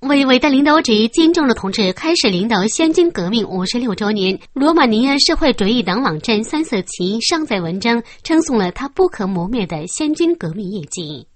为伟大领导者金正日同志开始领导先军革命56周年，罗马尼亚社会主义党网站3色旗上载文章，称颂了他不可磨灭的先军革命业绩。